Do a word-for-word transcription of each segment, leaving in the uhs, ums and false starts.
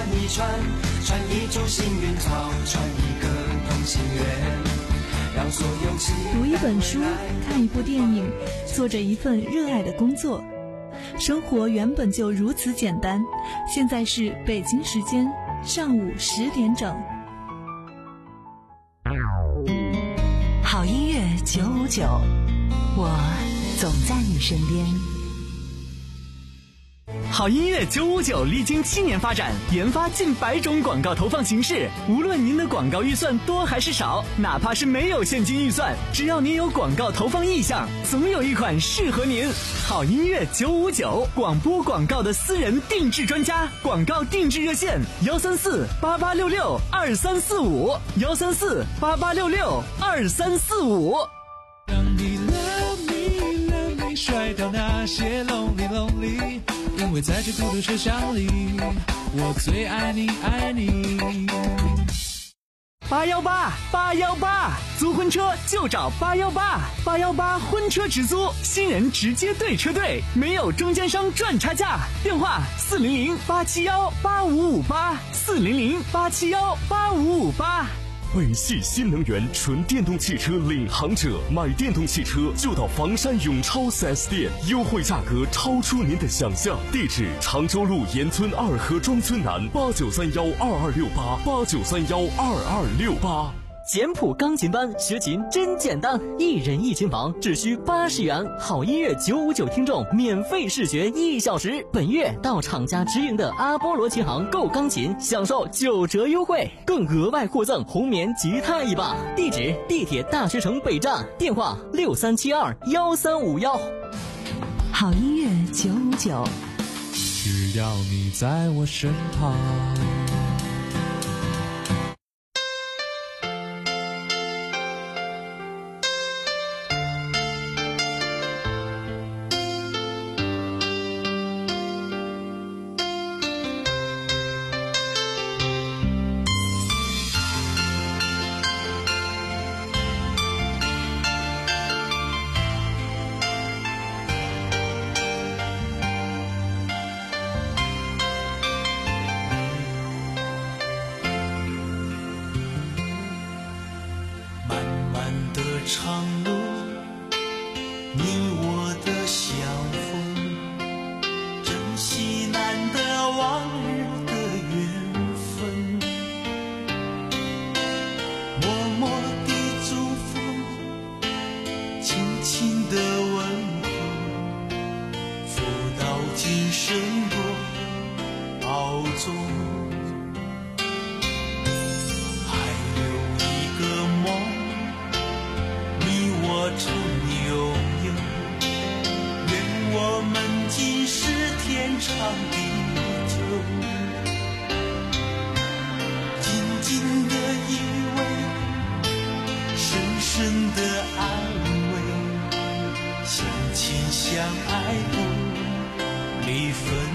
一串，串一株幸运草，串一个同心圆，让所有期待。 读一本书，看一部电影，做着一份热爱的工作。生活原本就如此简单。现在是北京时间上午十点整。 好音乐九五九，我总在你身边。 好音乐九五九历经七年发展，研发近百种广告投放形式。无论您的广告预算多还是少，哪怕是没有现金预算，只要您有广告投放意向，总有一款适合您。好音乐九五九，广播广告的私人定制专家，广告定制热线：幺三四八八六六二三四五，幺三四八八六六二三四五。 让你 love me love me， 甩掉那些 lonely lonely。因为在这孤独车厢里，我最爱你爱你。 八幺八八幺八，租婚车就找八幺八，八幺八婚车直租，新人直接对车队，没有中间商赚差价。电话四零零八七幺八五五八，四零零八七幺八五五八。 北汽新能源纯电动汽车领航者，买电动汽车就到房山永超 四 S 店，优惠价格超出您的想象。地址：常州路沿村二河庄村南，八九三幺二二六八，八九三幺二二六八。 简谱钢琴班学琴真简单，一人一琴房只需八十元，好音乐九五九听众免费试学一小时。本月到厂家直营的阿波罗琴行购钢琴，享受九折优惠，更额外获赠红棉吉他一把。地址：地铁大学城北站，电话六三七二幺三五幺。 好音乐九五九， 只要你在我身旁。 长路，你我的相逢，珍惜难得往日的缘分，默默地祝福，轻轻的问候，福到今生多保重。曾拥有，愿我们今世天长地久，静静的依偎，深深的安慰，相亲相爱不离分。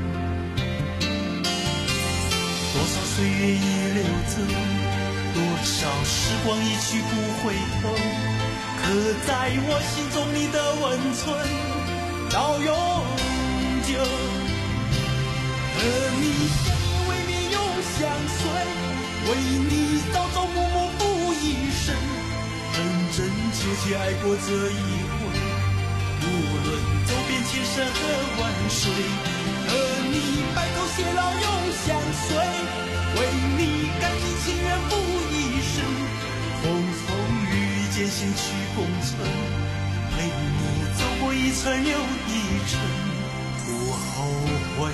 多少岁月已流走，多少时光一去不回头，刻在我心中你的温存到永久，和你相依为命永相随，为你朝朝暮暮付一生，真真切切爱过这一回，无论走遍千山和万水，和你白头偕老永相随，为你甘心情愿付一生，风风雨雨艰辛去共存，陪你走过一程又一程，不后悔。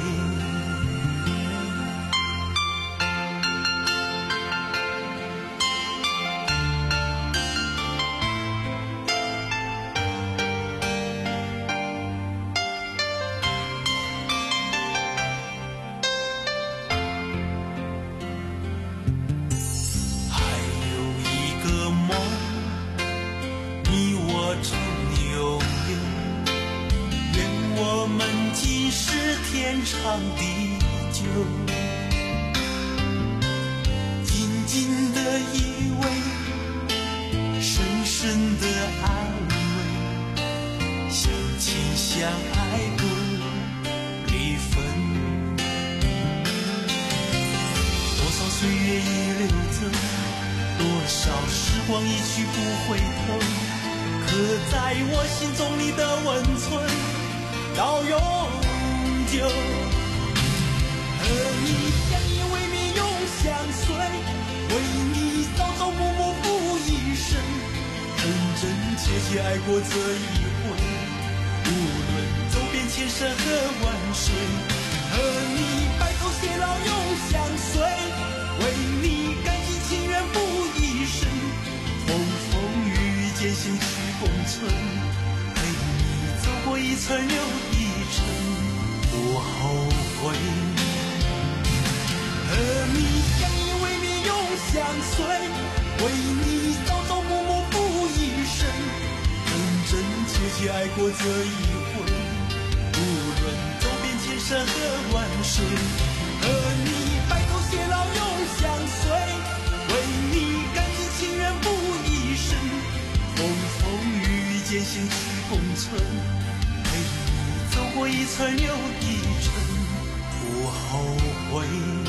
光一去不回头，刻在我心中你的温存到永久。和你相依为命永相随，为你朝朝暮暮付一生，真真切切爱过这一回，无论走遍千山和万水，和你白头偕老永相随，为你甘心情愿付一生，风风雨雨艰辛去共存，陪你走过一程又一程，不后悔。和你相依为命永相随，为你朝朝暮暮付一生，真真切切爱过这一回，无论走遍千山和万水，和你白头偕老永相随，为你甘心情愿付一生，风风雨雨艰辛去共存，陪你走过一程又一程，不后悔。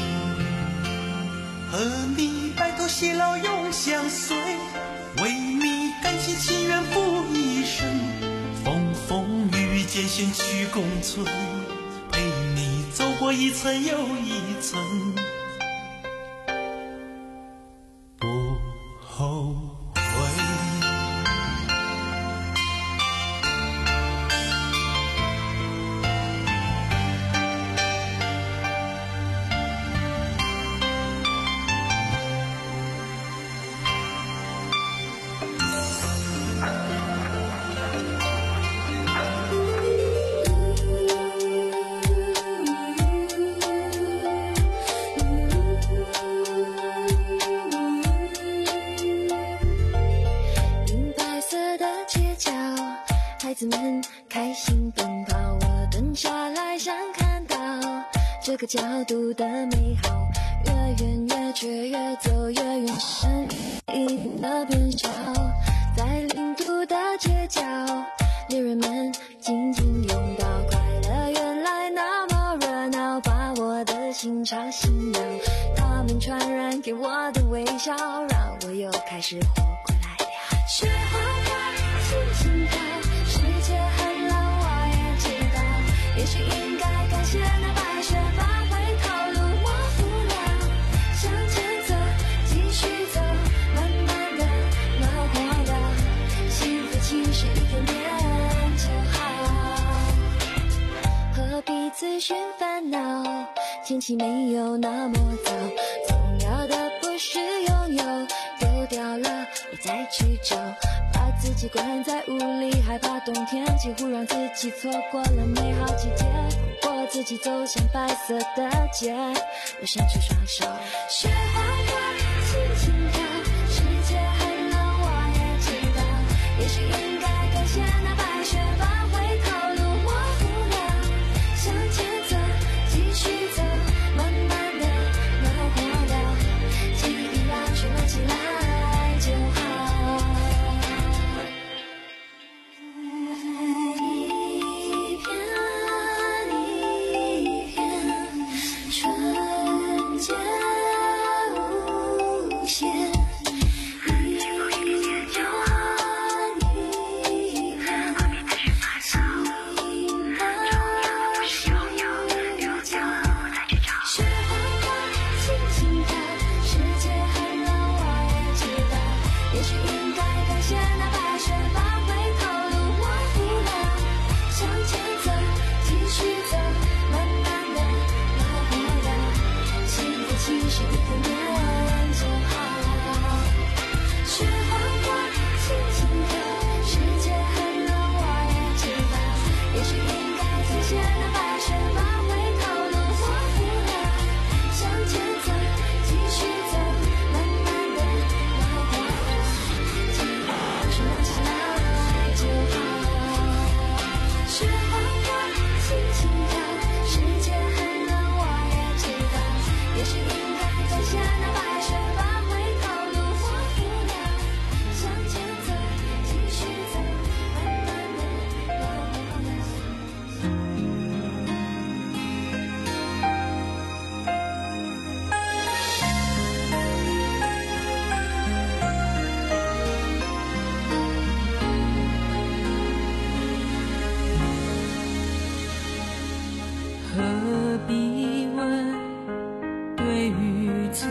和你白头偕老永相随，为你甘心情愿付一生，风风雨雨艰辛去共存，陪你走过一层又一层，不后悔。 孩子们开心奔跑，我蹲下来想看到这个角度的美好，越远越却越走越远，声音的变小，在领土的街角，猎人们紧紧拥抱，快乐原来那么热闹，把我的心潮醒了，他们传染给我的微笑，让我又开始活过来了。雪花花，轻轻飘，世界很冷，我也知道，也许应该感谢那白雪把回头路模糊了，向前走，继续走，慢慢的慢活了，幸福其实一点点就好，何必自寻烦恼，天气没有那么糟，重要的不是拥有，丢掉了你再去找，把自己关在屋里，害怕冬天，几乎让自己错过了美好季节，我自己走向白色的街，我伸出双手，雪花花，轻轻飘，世界很冷，我也知道，也许应该感谢那白雪把回头路模糊了，向前走，继续走，慢慢的慢活了，记忆让雪漫起来就好。一片一片纯洁无限，一片一片心的世界，雪花花，轻轻飘，世界很冷，我也知道，也许应该感谢那白雪把回头路模糊了，向前走，继续走，慢慢的慢活了，幸福其实一点点就好，雪花花，轻轻飘，世界很冷，我也知道，也许应该感谢那白雪把回头路模糊了，向前走，继续走，慢慢的慢活了，记忆让雪漫起来就好，雪花花，轻轻飘，世界很冷，我也知道，也许应该感谢错，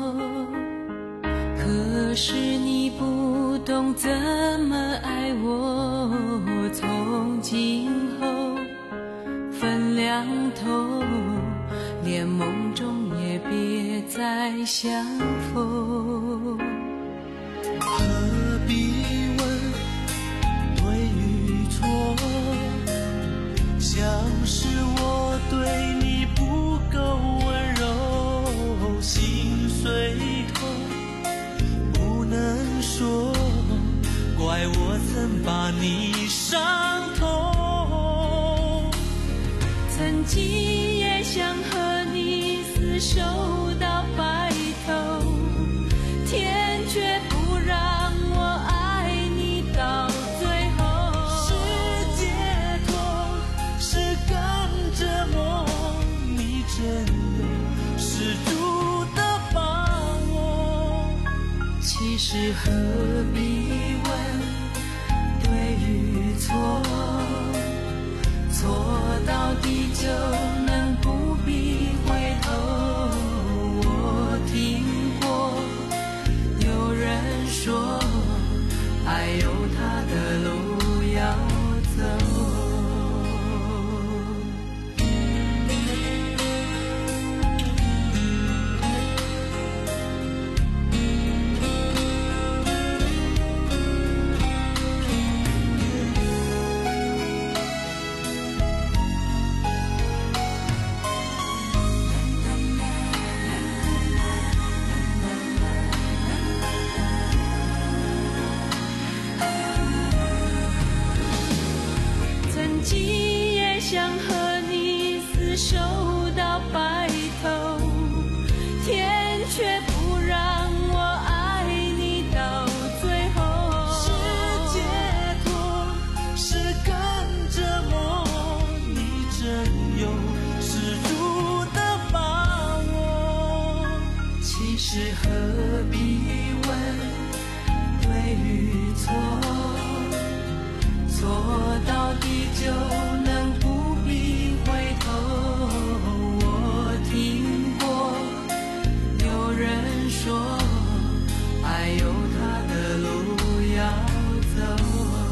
可是你不懂怎么爱我，从今后分两头，连梦中也别再相逢。 何必问对与错，像是我对你不够温柔，心碎后不能说，怪我曾把你伤透。 曾经也想和你厮守到白头，天却不让我爱你到最后。 是解脱，是更折磨，你真有十足的把握。 其实何必问对与错，错到底就能不必回头。我听过有人说，爱有它的路要走。想和你厮守到白头，天却不让我爱你到最后。 是解脱，是更折磨，你真有十足的把握。 其实何必问对与错，错到底就能不必回头。我听过有人说，爱有它的路要走。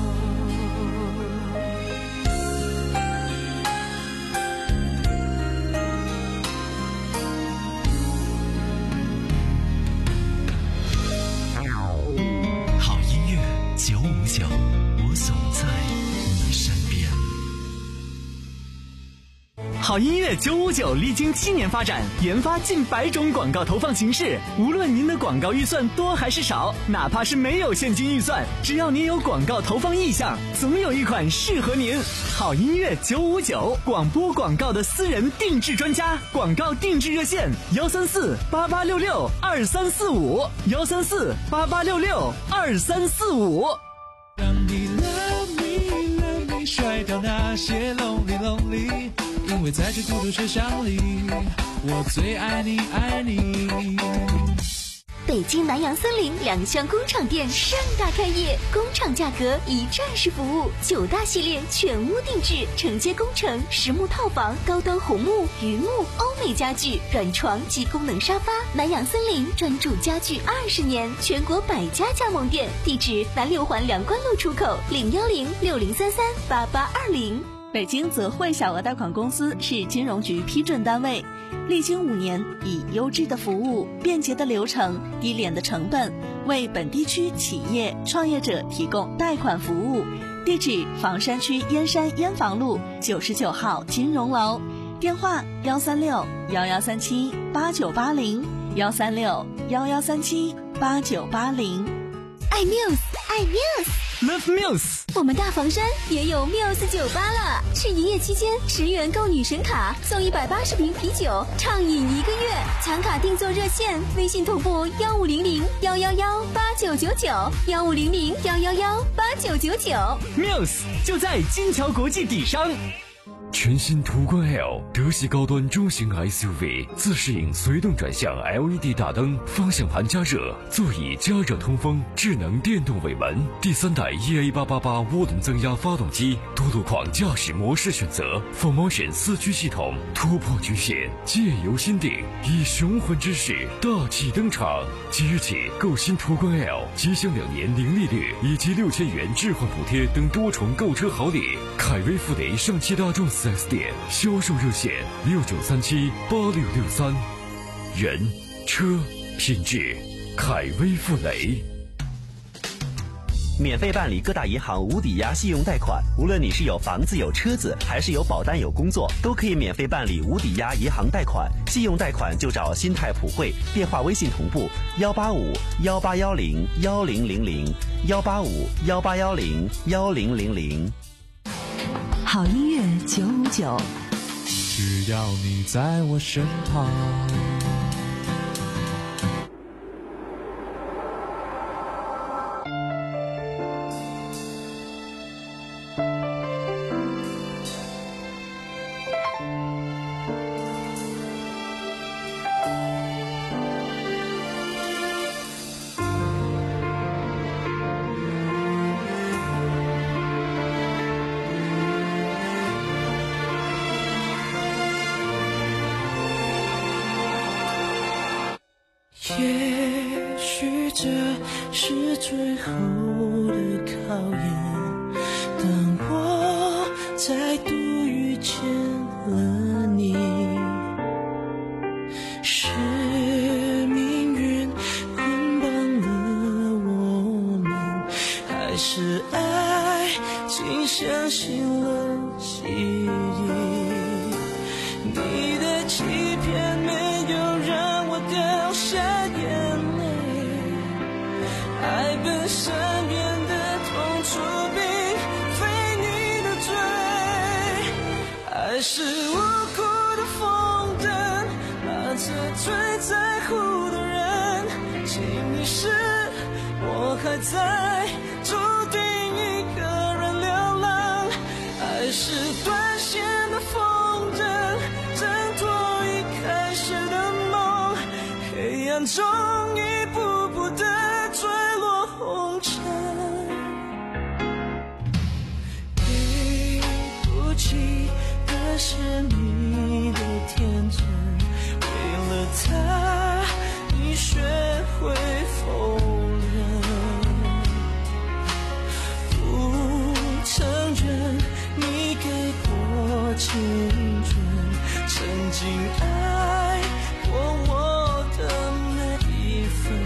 好音乐九五九，我总在你身边。 好音乐九五九历经七年发展，研发近百种广告投放形式。无论您的广告预算多还是少，哪怕是没有现金预算，只要您有广告投放意向，总有一款适合您。好音乐九五九，广播广告的私人定制专家，广告定制热线：幺三四八八六六二三四五，幺三四八八六六二三四五。 让你 love me love me 甩掉那些 lonely lonely， 因为在这孤独车厢里，我最爱你爱你。 北京南洋森林两厢工厂店盛大开业，工厂价格一站式服务，九大系列全屋定制，承接工程、实木套房、高端红木、榆木、欧美家具、软床及功能沙发。南洋森林专注家具二十年，全国百家加盟店，地址南六环梁关路出口零幺零六零三三八八二零。 北京泽汇小额贷款公司是金融局批准单位，历经五年，以优质的服务、便捷的流程、低廉的成本，为本地区企业创业者提供贷款服务。地址：房山区燕山燕房路九十九号金融楼，电话：幺三六幺幺三七八九八零，幺三六幺幺三七八九八零。 爱 Muse， 爱 Muse。Love Muse， 我们大房山也有 Muse 酒吧了。是营业期间，十元购女神卡，送一百八十瓶啤酒，畅饮一个月。抢卡订座热线：微信同步幺五零零幺幺幺八九九九，幺五零零幺幺幺八九九九。 Muse 就在金桥国际底商。 全新途观 L 德系高端中型 S U V， 自适应随动转向 L E D 大灯，方向盘加热，座椅加热通风，智能电动尾门，第三代 E A 八八八涡轮增压发动机，多路况驾驶模式选择 ，four motion 四驱系统，突破局限，借由心定，以雄浑之势大气登场。即日起购新途观 L， 即享两年零利率以及六千元置换补贴等多重购车好礼。凯威富雷上汽大众 四 S 店销售热线六九三七八六六三，人车品质，凯威富雷。 免费办理各大银行无抵押信用贷款，无论你是有房子有车子，还是有保单有工作，都可以免费办理无抵押银行贷款。信用贷款就找新泰普惠，电话微信同步幺八五幺八幺零幺零零零幺八五幺八幺零幺零零零。 好音乐九五九， 只要你在我身旁。 也许这是最后的考验，当我再度遇见了你，是命运捆绑了我们，还是爱竟相信了记忆？你的欺骗没有让我掉下眼泪，爱本身变得痛楚并非你的罪，爱是无辜的风筝，拉着最在乎的人，请你是我还在，注定一个人流浪，爱是断线的风筝，挣脱一开始的梦，黑暗中一步步的坠落红尘。对不起的是你的天真，为了他你学会否认，不承认你给过青春，曾经爱过我的每一分，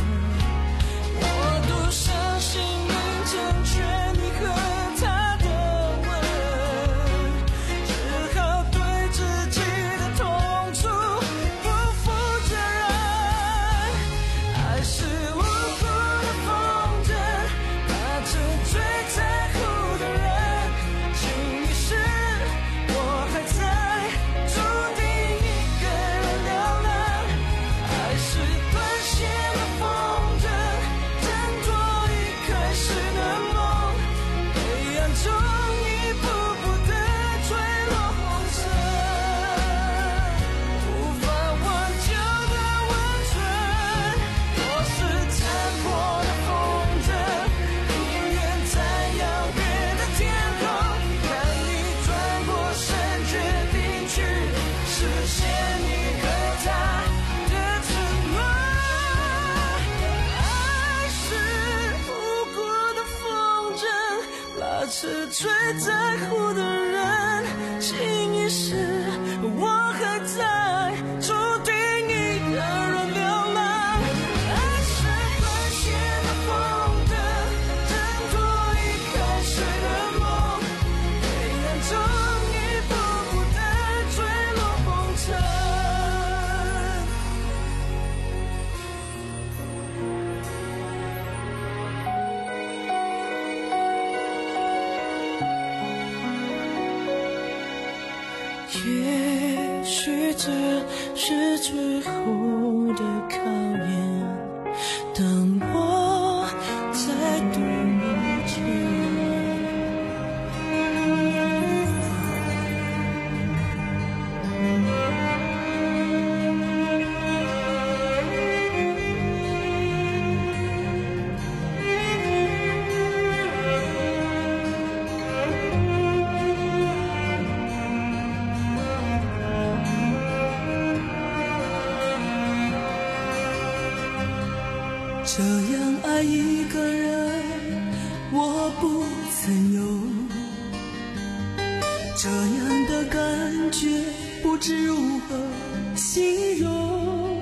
我多伤心能成全你和他的吻，只好对自己的痛楚不负责任，爱是无辜的风筝，拉着最在乎的人，请你是我还在，注定一个人流浪，爱是断线的风筝，挣脱一开始的梦，黑暗中一步步的坠落红尘，无法挽救的温存，我是残破的风筝，宁愿在遥远的天空看你转过身，决定去实现你和他的承诺。爱是无辜的风筝，拉着最在乎的人，请你是我还在，注定一个人流浪，爱是断线的风筝，挣脱一开始的梦，黑暗中一步步的坠落红尘。也许这是最后的考验，当我再度遇见。 这样爱一个人我不曾有，这样的感觉不知如何形容。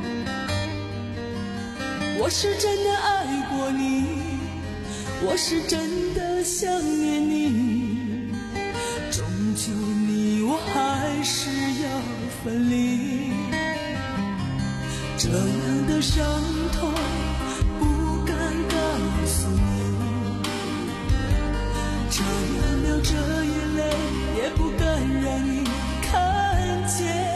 我是真的爱过你，我是真的想念你，终究你我还是要分离。这样的伤痛不敢告诉你，这样流着眼泪也不敢让你看见。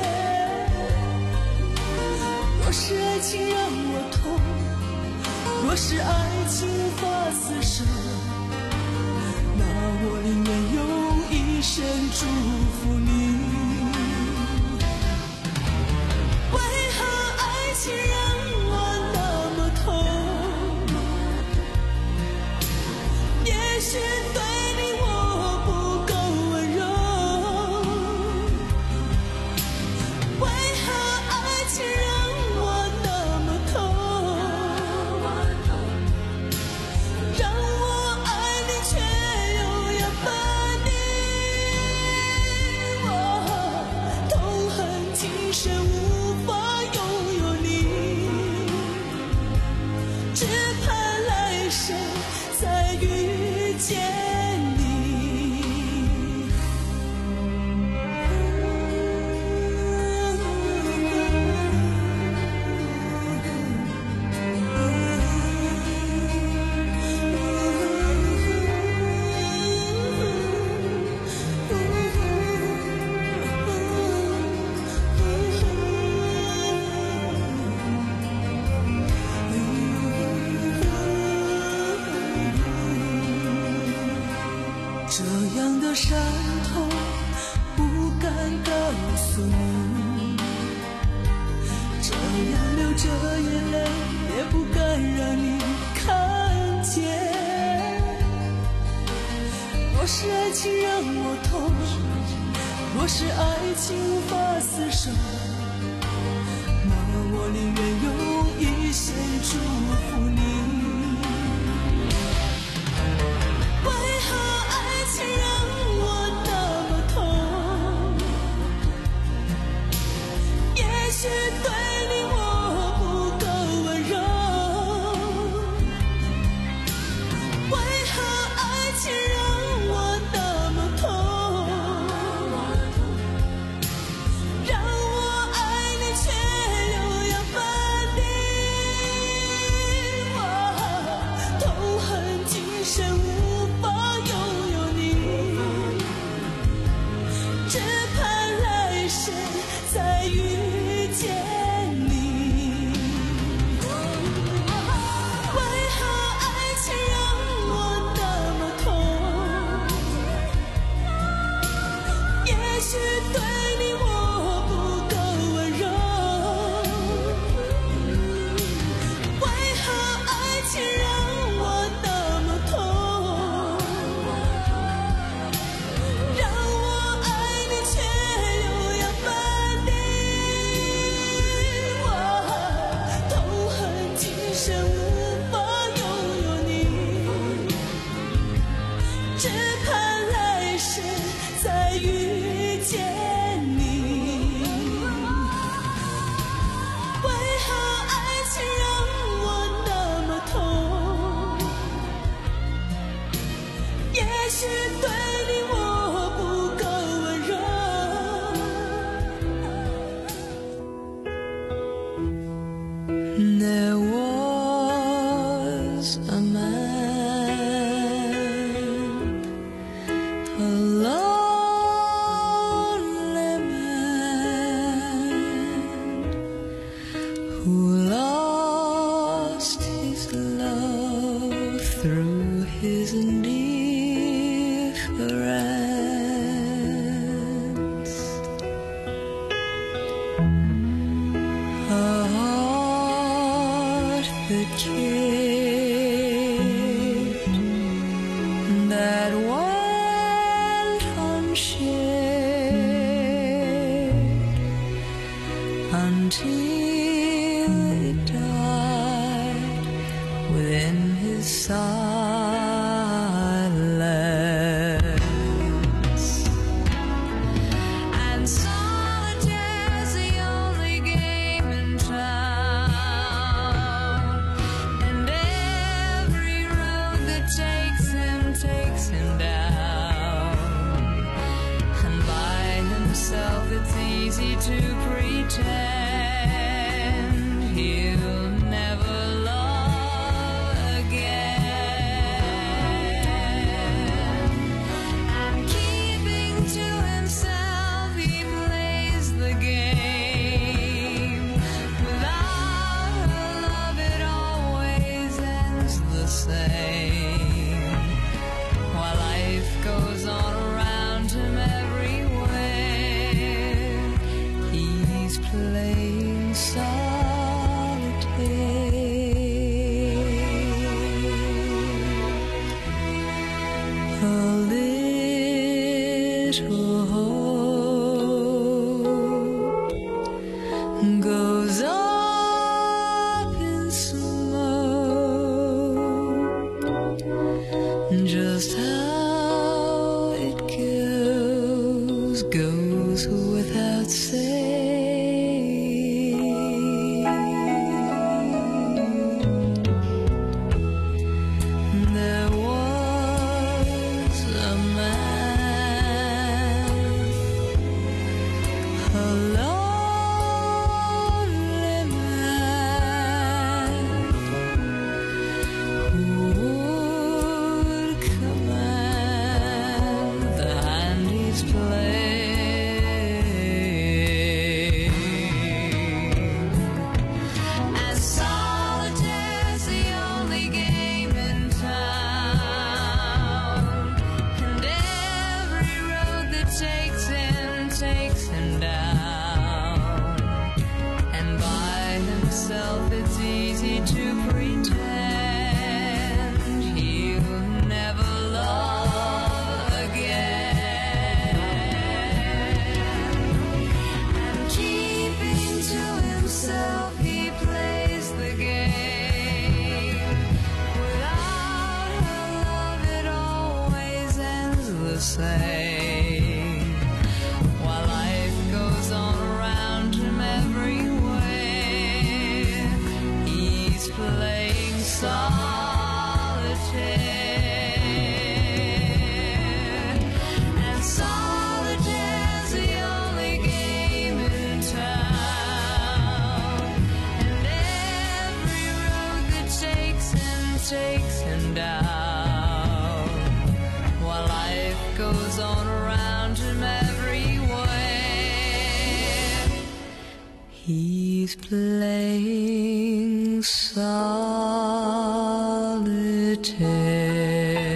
若是爱情让我痛，若是爱情无法厮守，那我宁愿用一生祝福你。为何爱情让我那么痛？也许对你我不够温柔。为何爱情让我那么痛？让我爱你却又要分离。我痛恨今生无法拥有你，只盼来生再遇见你。这样的伤痛不敢告诉你，这样流着眼泪也不敢让你看见。若是爱情让我痛，若是爱情无法厮守，那我宁愿用一生祝福你。爱情让我那么痛，也许对你我不够温柔。为何爱情让我那么痛？让我爱你却又要分离。我痛恨今生无法拥有你，只盼来生再遇见你。为何爱情让我那么痛？也许对你我不够温柔。为何爱情让我那么痛？让我爱你却又要分离。我痛恨今生无法拥有你，只盼来生再遇见你。为何爱情让我那么痛？也许对你我不够温柔。There was a man, a lonely man, who lost his love through his indifference. A heart that cared, that went unshared until it died He's playing solitaire.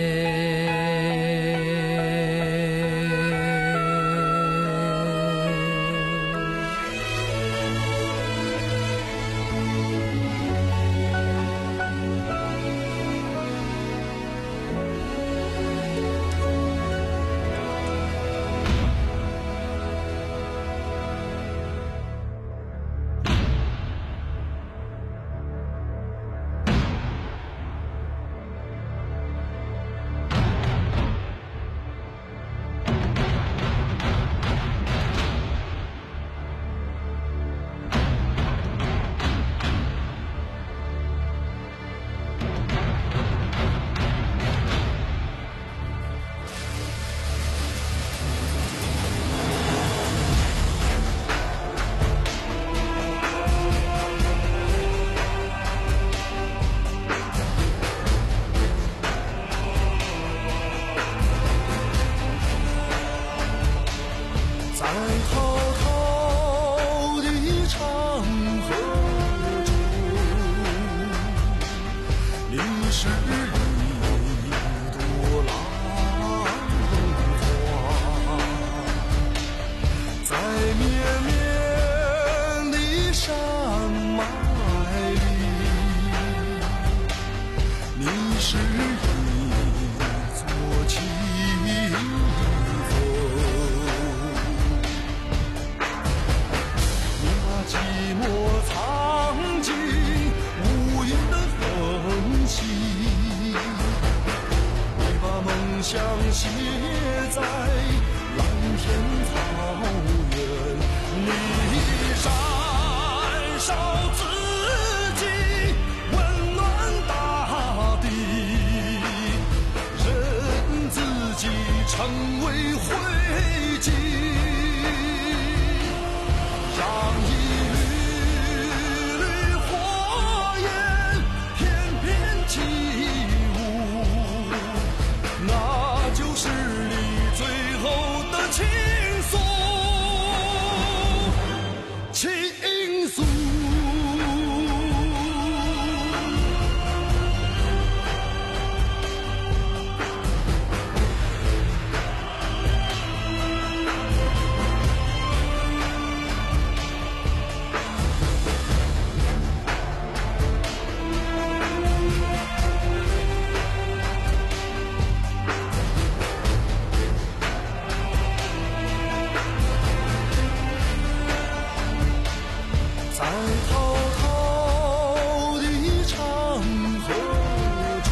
灰烬，让一缕缕火焰翩翩起舞，那就是你最后的倾诉，倾诉。在滔滔的长河中，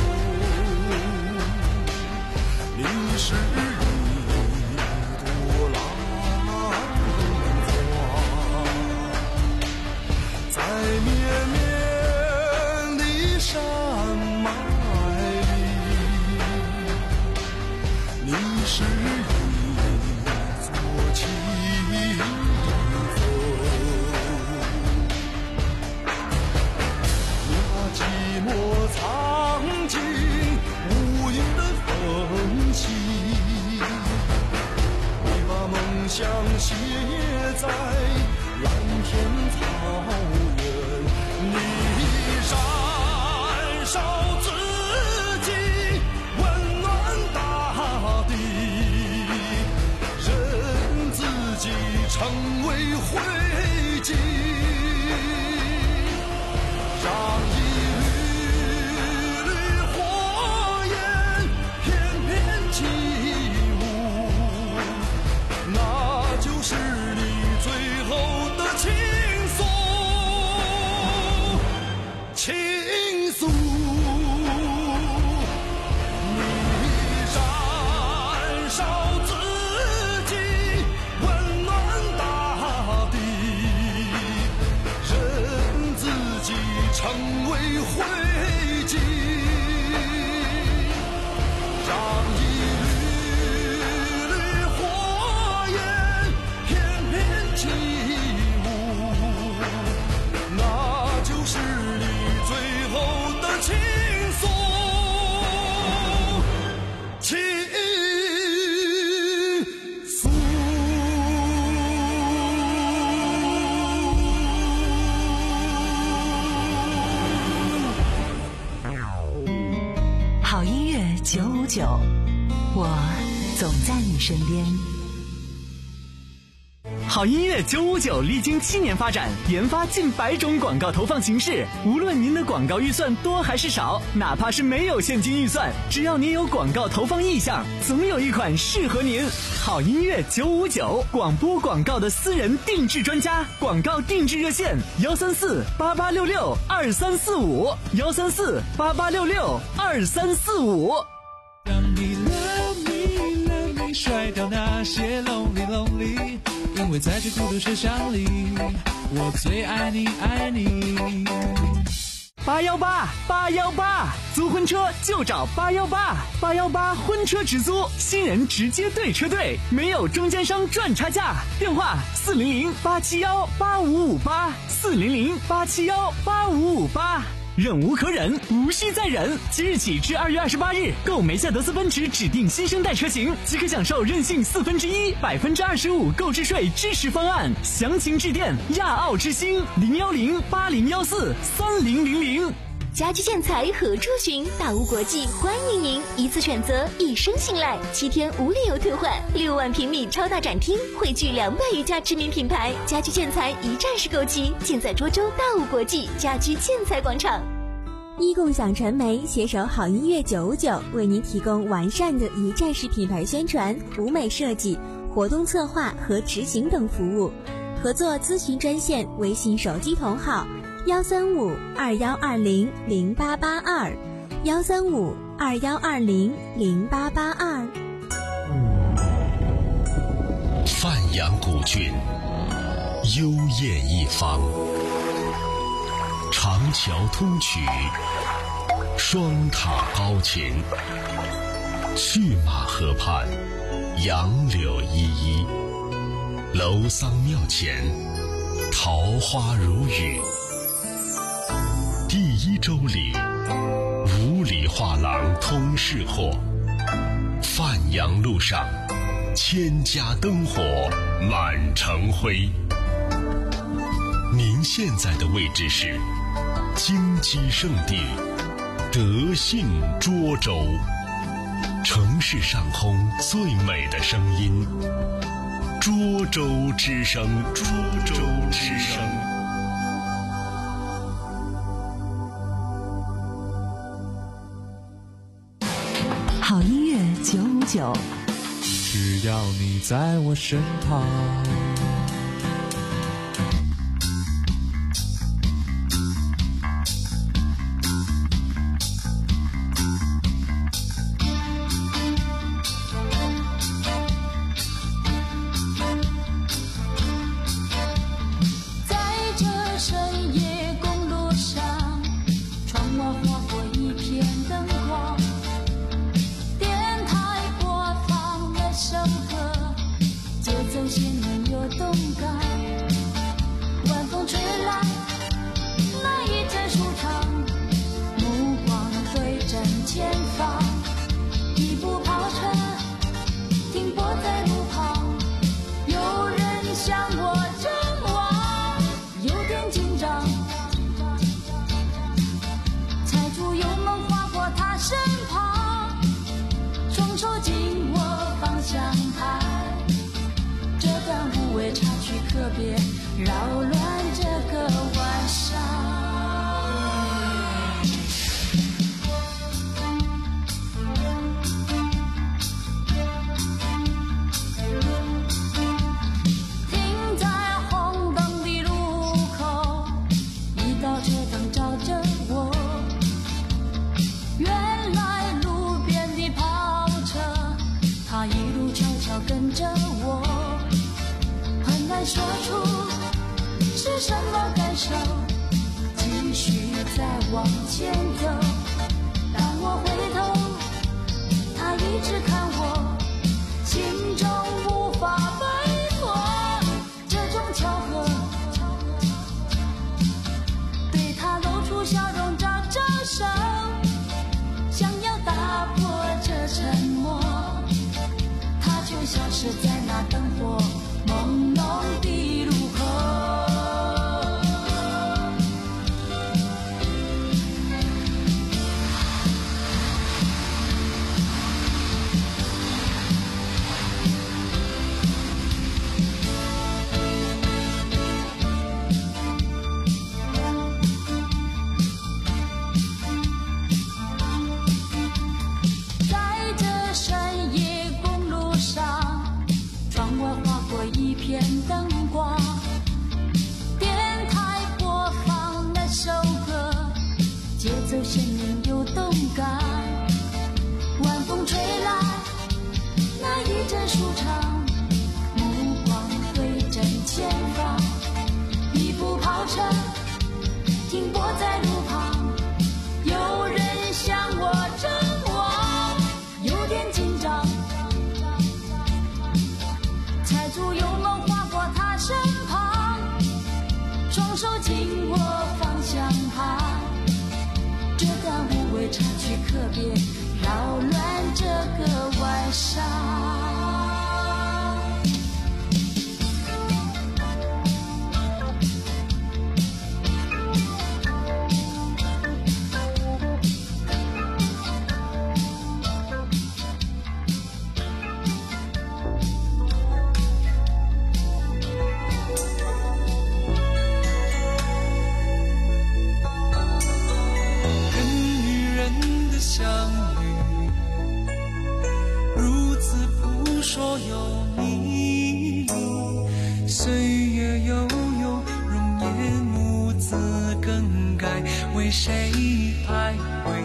你是一朵浪花，在绵绵的山脉里，你是一座清寂寞藏进无垠的缝隙，你把梦想写在蓝天草原，你燃烧自己，温暖大地，任自己成为灰烬，让一是你最后的倾诉，倾诉。你燃烧自己，温暖大地，任自己成为灰烬，让一起舞，那就是你最后的倾诉，倾诉。 好音乐九五九，我总在你身边。 好音乐九五九历经七年发展，研发近百种广告投放形式。无论您的广告预算多还是少，哪怕是没有现金预算，只要您有广告投放意向，总有一款适合您。好音乐九五九，广播广告的私人定制专家，广告定制热线：幺三四八八六六二三四五，幺三四八八六六二三四五。 让你 love me love me 甩掉那些 lonely lonely， 因为在这孤独车厢里，我最爱你爱你。 八幺八八幺八，租婚车就找八幺八，八幺八婚车直租，新人直接对车队，没有中间商赚差价。电话四零零八七幺八五五八，四零零八七幺八五五八。忍无可忍，无需再忍。即日起至二月二十八日，购梅赛德斯奔驰指定新生代车型，即可享受任性四分之一、百分之二十五购置税支持方案。详情致电亚奥之星零幺零八零幺四三零零零。 家居建材何处寻？大屋国际欢迎您，一次选择，一生信赖，七天无理由退换，六万平米超大展厅，汇聚两百余家知名品牌，家居建材一站式购齐，尽在涿州大屋国际家居建材广场。 一共享传媒携手好音乐九五九，为您提供完善的一站式品牌宣传、舞美设计、活动策划和执行等服务。合作咨询专线：微信手机同号幺三五二幺二零零八八二，幺三五二幺二零零八八二。 范阳古郡，幽艳一方，长桥通衢，双塔高擎，去马河畔， 杨柳依依，楼桑庙前桃花如雨。第一周里，五里画廊通市货，范阳路上千家灯火满城辉。您现在的位置是金鸡圣地德信涿州，城市上空最美的声音，涿州之声，涿州之声。 好音乐九五九， 只要你在我身旁。 可别扰乱这个晚上。停在红灯的路口，一道车灯照着我。原来路边的跑车，它一路悄悄跟着我。很难说出是什么感受，继续再往前走。当我回头，他一直看我，心中无法摆脱这种巧合。对他露出笑容，招招手，想要打破这沉默，他却消失在那灯火朦胧的路口。在这深夜公路上，窗外划过一片灯光，电台播放那首歌，节奏鲜明有动感。晚风吹来那一阵舒畅，目光对准前方，一部跑车停泊在路旁，有人向我张望，有点紧张。踩住油门划过他身旁，双手紧握方向盘，这段无谓插曲可别扰乱这个晚上。相遇如此扑朔有迷，岁月悠悠，容颜兀自更改，为谁徘徊？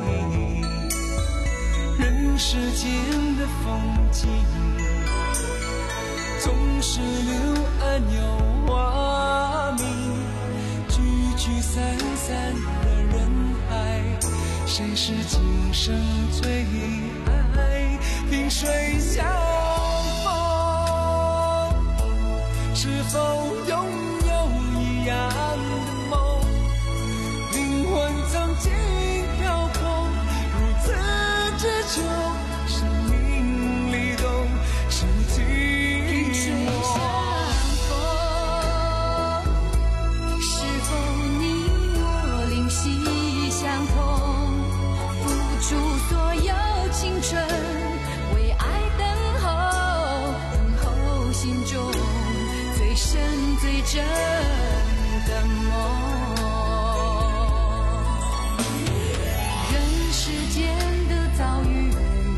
人世间的风景，总是柳暗有花明，聚聚散散的人海，谁是今生最爱？萍水相逢， 是否拥有一样的梦？灵魂曾经飘空，如此之久，生命里都是寂寞。 是否你我灵犀相通，付出所有青春，为爱等候，等候心中最深最真的梦。人世间的遭遇，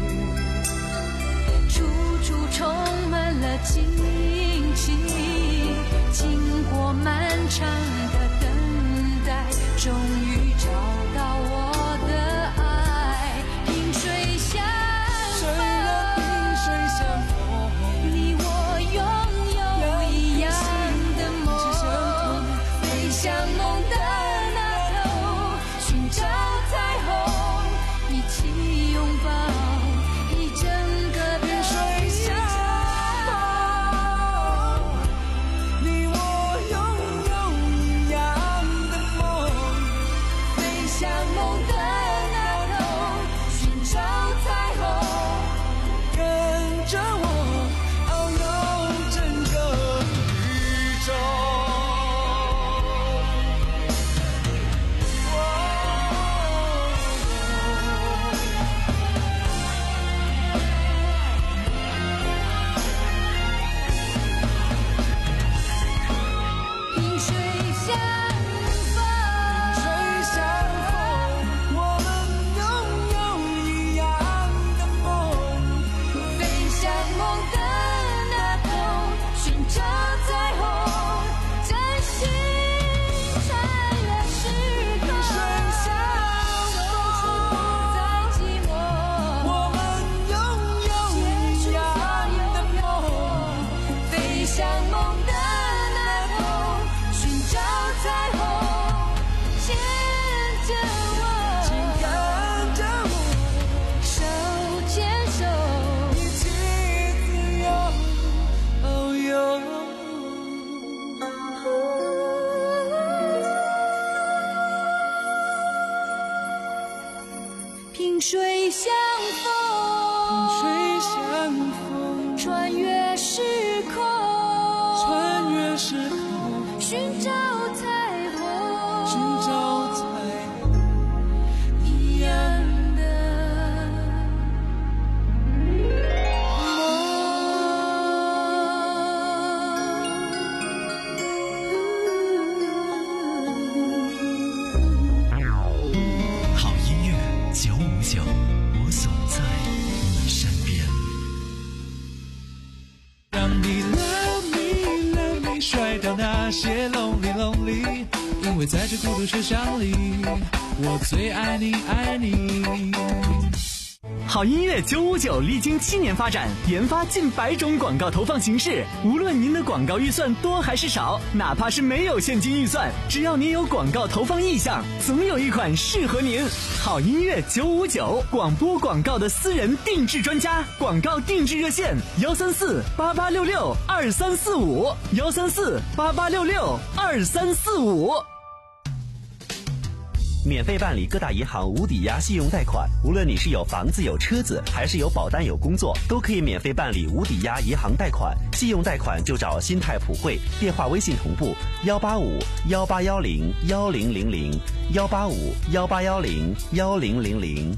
处处充满了惊奇，经过漫长的等待，终于找到我的爱。萍水相逢，萍水相逢，你我拥有一样的梦，飞向梦的那头，寻找彩虹，一起拥抱一整个萍水相逢。 你我拥有一样的梦， 飞向梦的那头，寻找彩虹， 跟着我遨游整个宇宙。 萍水相逢， 萍水相逢，我们拥有一样的梦， 飞向梦的那头，寻找彩虹，真心穿越时空， 萍水相守护在寂寞， 我们拥有一样的梦， 飞向梦的那头，寻找彩虹，牵着我， 请跟着我， 手牵手， 一起自由遨游。 萍水相逢， 萍水相逢， 穿越时空， 穿越时空， 寻找彩虹， 寻找彩虹， 一样的好音乐九五九，我总在你身边。 让你 love me love me 甩掉那些 lonely lonely，因为在这孤独车厢里，我最爱你爱你。 好音乐九五九历经七年发展，研发近百种广告投放形式。无论您的广告预算多还是少，哪怕是没有现金预算，只要您有广告投放意向，总有一款适合您。好音乐九五九，广播广告的私人定制专家，广告定制热线：幺三四八八六六二三四五，幺三四八八六六二三四五。 免费办理各大银行无抵押信用贷款，无论你是有房子有车子，还是有保单有工作，都可以免费办理无抵押银行贷款。信用贷款就找新泰普惠，电话微信同步幺八五幺八幺零幺零零零幺八五幺八幺零幺零零零。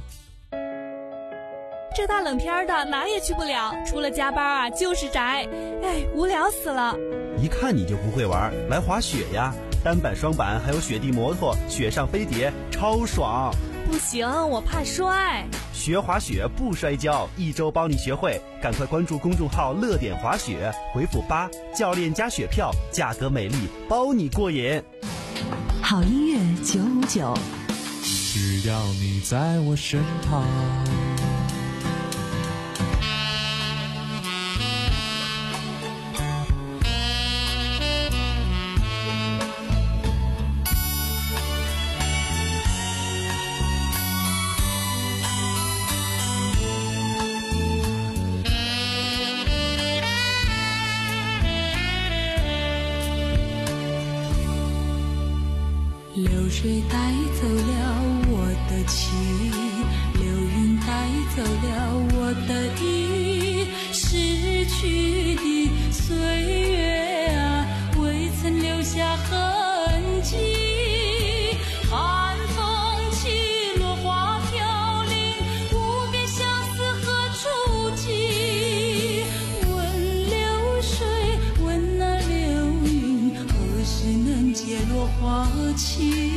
这大冷天的哪也去不了，除了加班啊就是宅，哎，无聊死了。 一看你就不会玩，来滑雪呀！单板、双板还有雪地摩托、雪上飞碟，超爽！ 不行，我怕摔。 学滑雪不摔跤，一周帮你学会。赶快关注公众号“乐点滑雪”，回复八，教练加雪票，价格美丽，包你过瘾。 好音乐九五九， 只要你在我身旁。 水带走了我的情，流云带走了我的意，逝去的岁月啊，未曾留下痕迹。寒风起，落花飘零，无边相思何处寄？问流水，问那流云，何时能解落花期？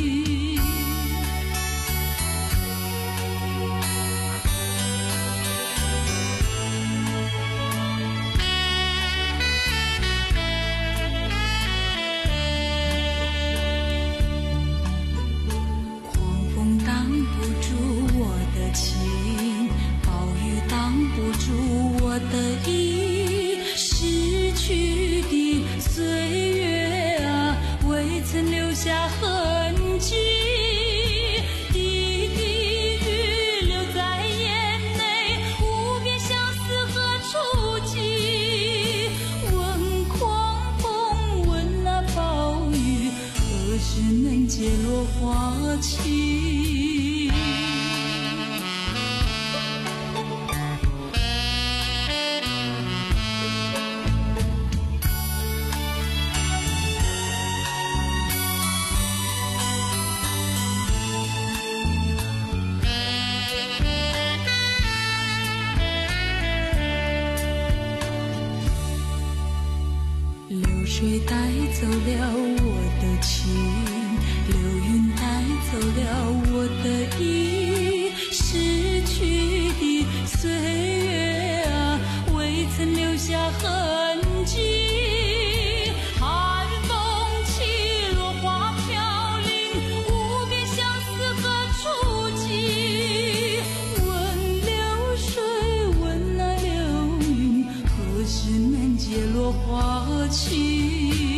水带走了我的情，流云带走了我的意，逝去的岁月啊，未曾留下痕迹。寒风起，落花飘零，无边相思何处寄？问流水，问那流云，何时能解落花期？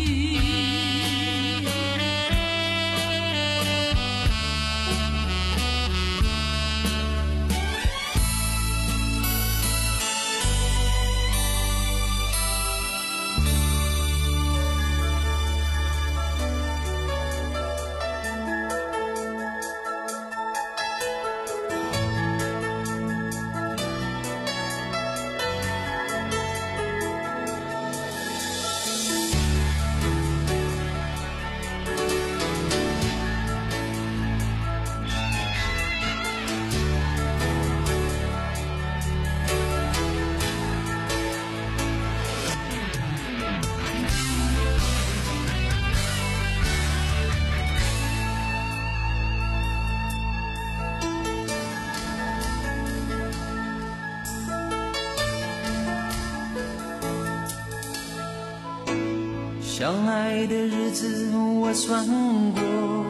相爱的日子我算过，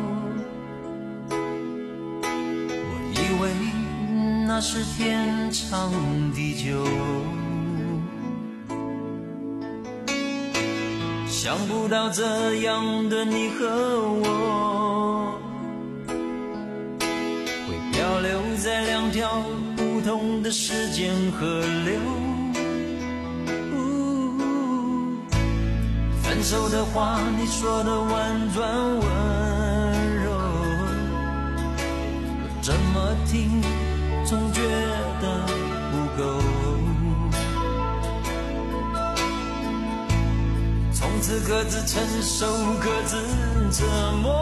我以为那是天长地久，想不到这样的你和我，会漂流在两条不同的时间河流。分手的话你说的婉转温柔，这么听总觉得不够。从此各自承受各自折磨，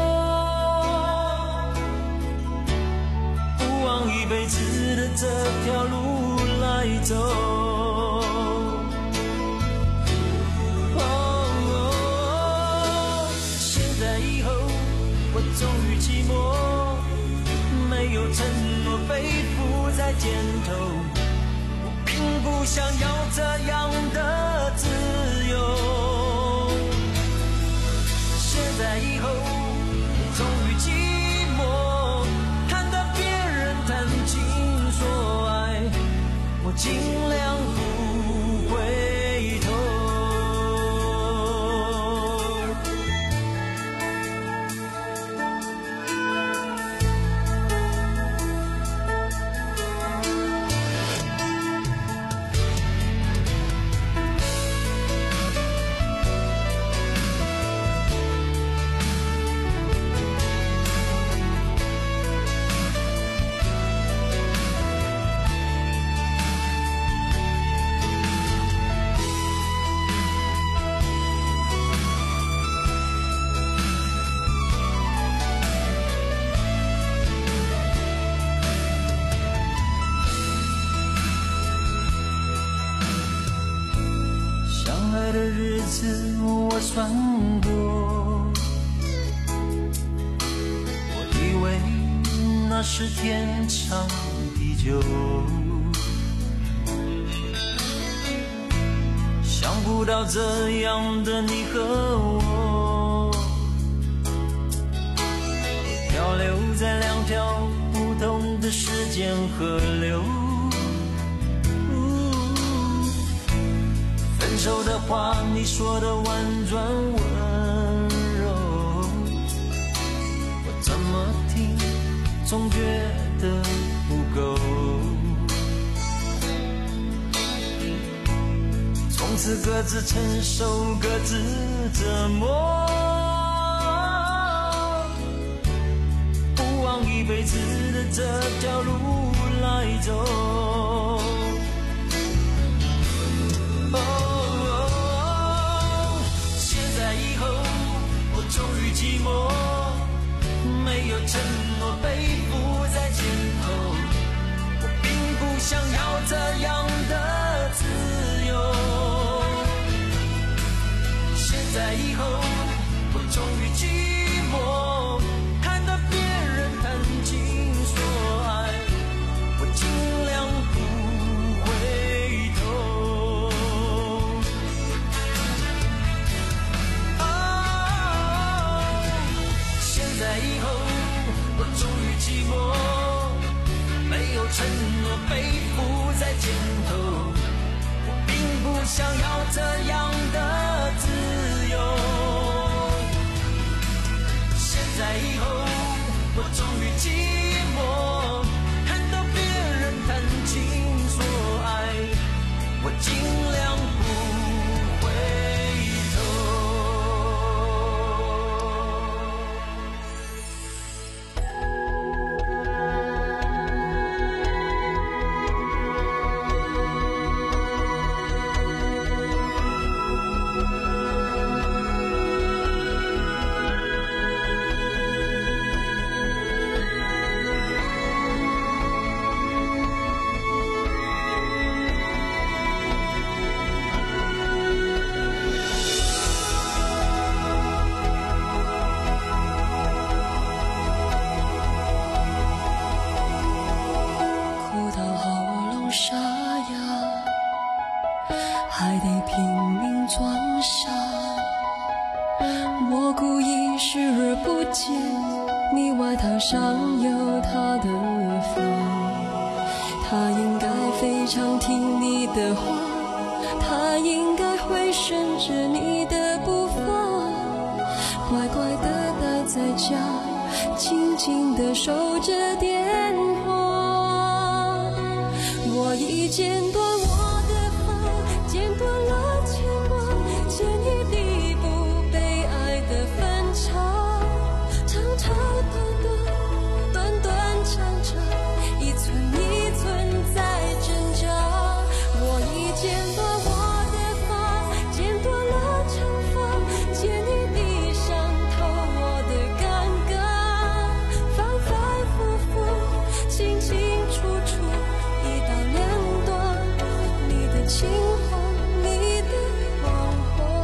不往一辈子的这条路来走。终于寂寞，没有承诺背负在肩头，我并不想要这样的自由。现在以后终于寂寞，看到别人谈情说爱，我尽量不回头。 子我算过，我以为那是天长地久，想不到这样的你和我，漂流在两条不同的时间河流。分手的话你说的婉转温柔，我怎么听总觉得不够。从此各自承受各自折磨，不往一辈子的这条路来走。终于寂寞，没有承诺背负在肩头，我并不想要这样的自由。现在以后，我终于寂寞，看到别人谈情说爱，我尽量不回头。在以后，我终于寂寞，没有承诺背负在肩头，我并不想要这样的自由。现在以后，我终于寂寞，看到别人谈情说爱，我尽量不回头。还得拼命装傻，我故意视而不见，你外套上有他的发，他应该非常听你的话，他应该会顺着你的步伐，乖乖地待在家，静静地守着电话。我已剪断我的发，剪断了牵挂，剪一地不被爱的分岔，长长短短，短短长长，一寸一寸在挣扎。我已剪断我的发，剪断了长发，剪你地上透我的尴尬，反反复复，清清楚楚，一刀两断，你的情话，你的谎话。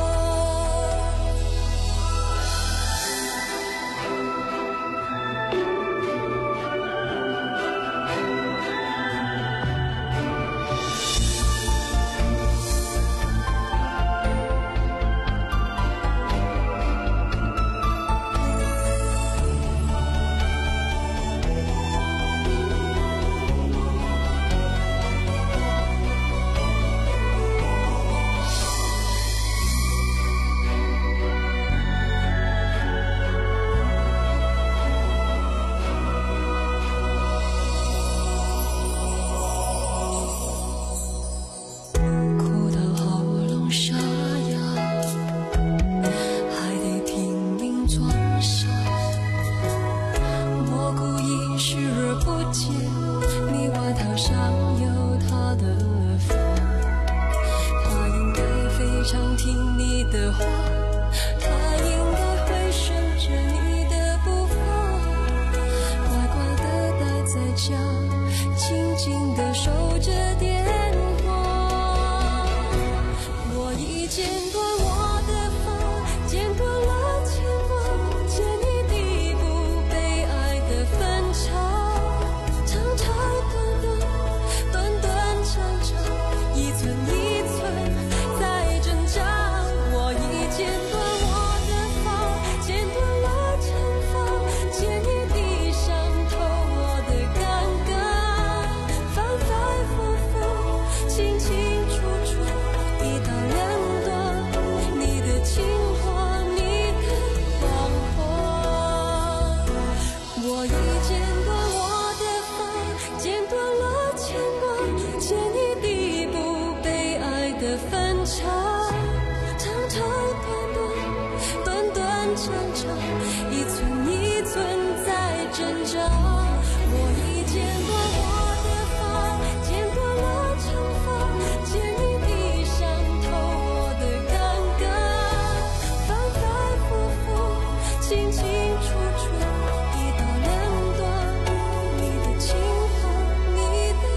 静静地守着电话，我已剪断挣扎。我已剪断我的发，剪断了长发，剪你地上头我的尴尬，反反复复，清清楚楚，一刀两断，你的情话，你的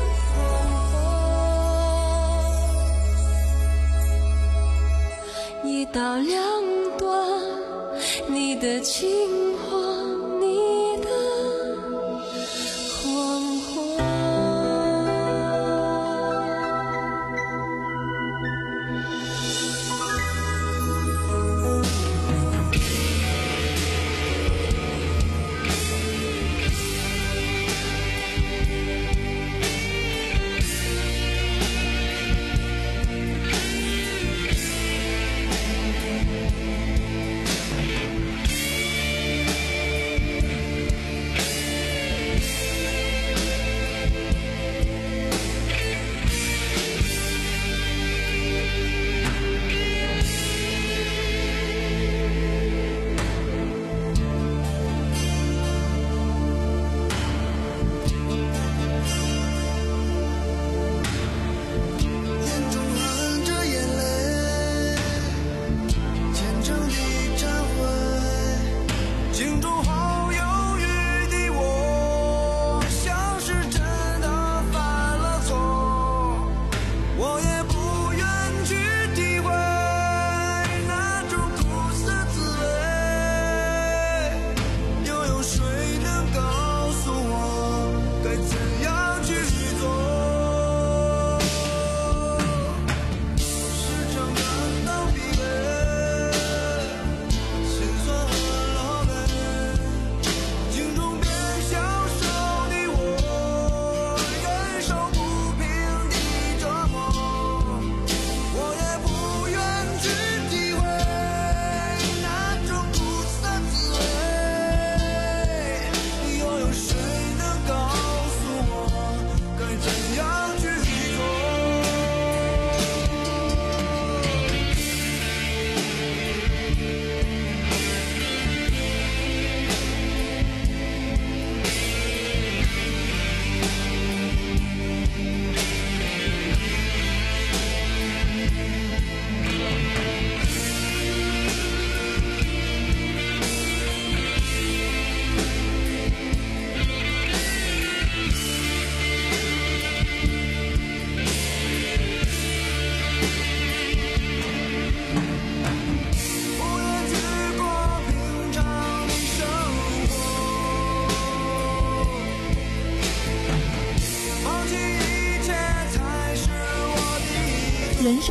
谎话，一刀两断，你的情话，你的谎话。 人生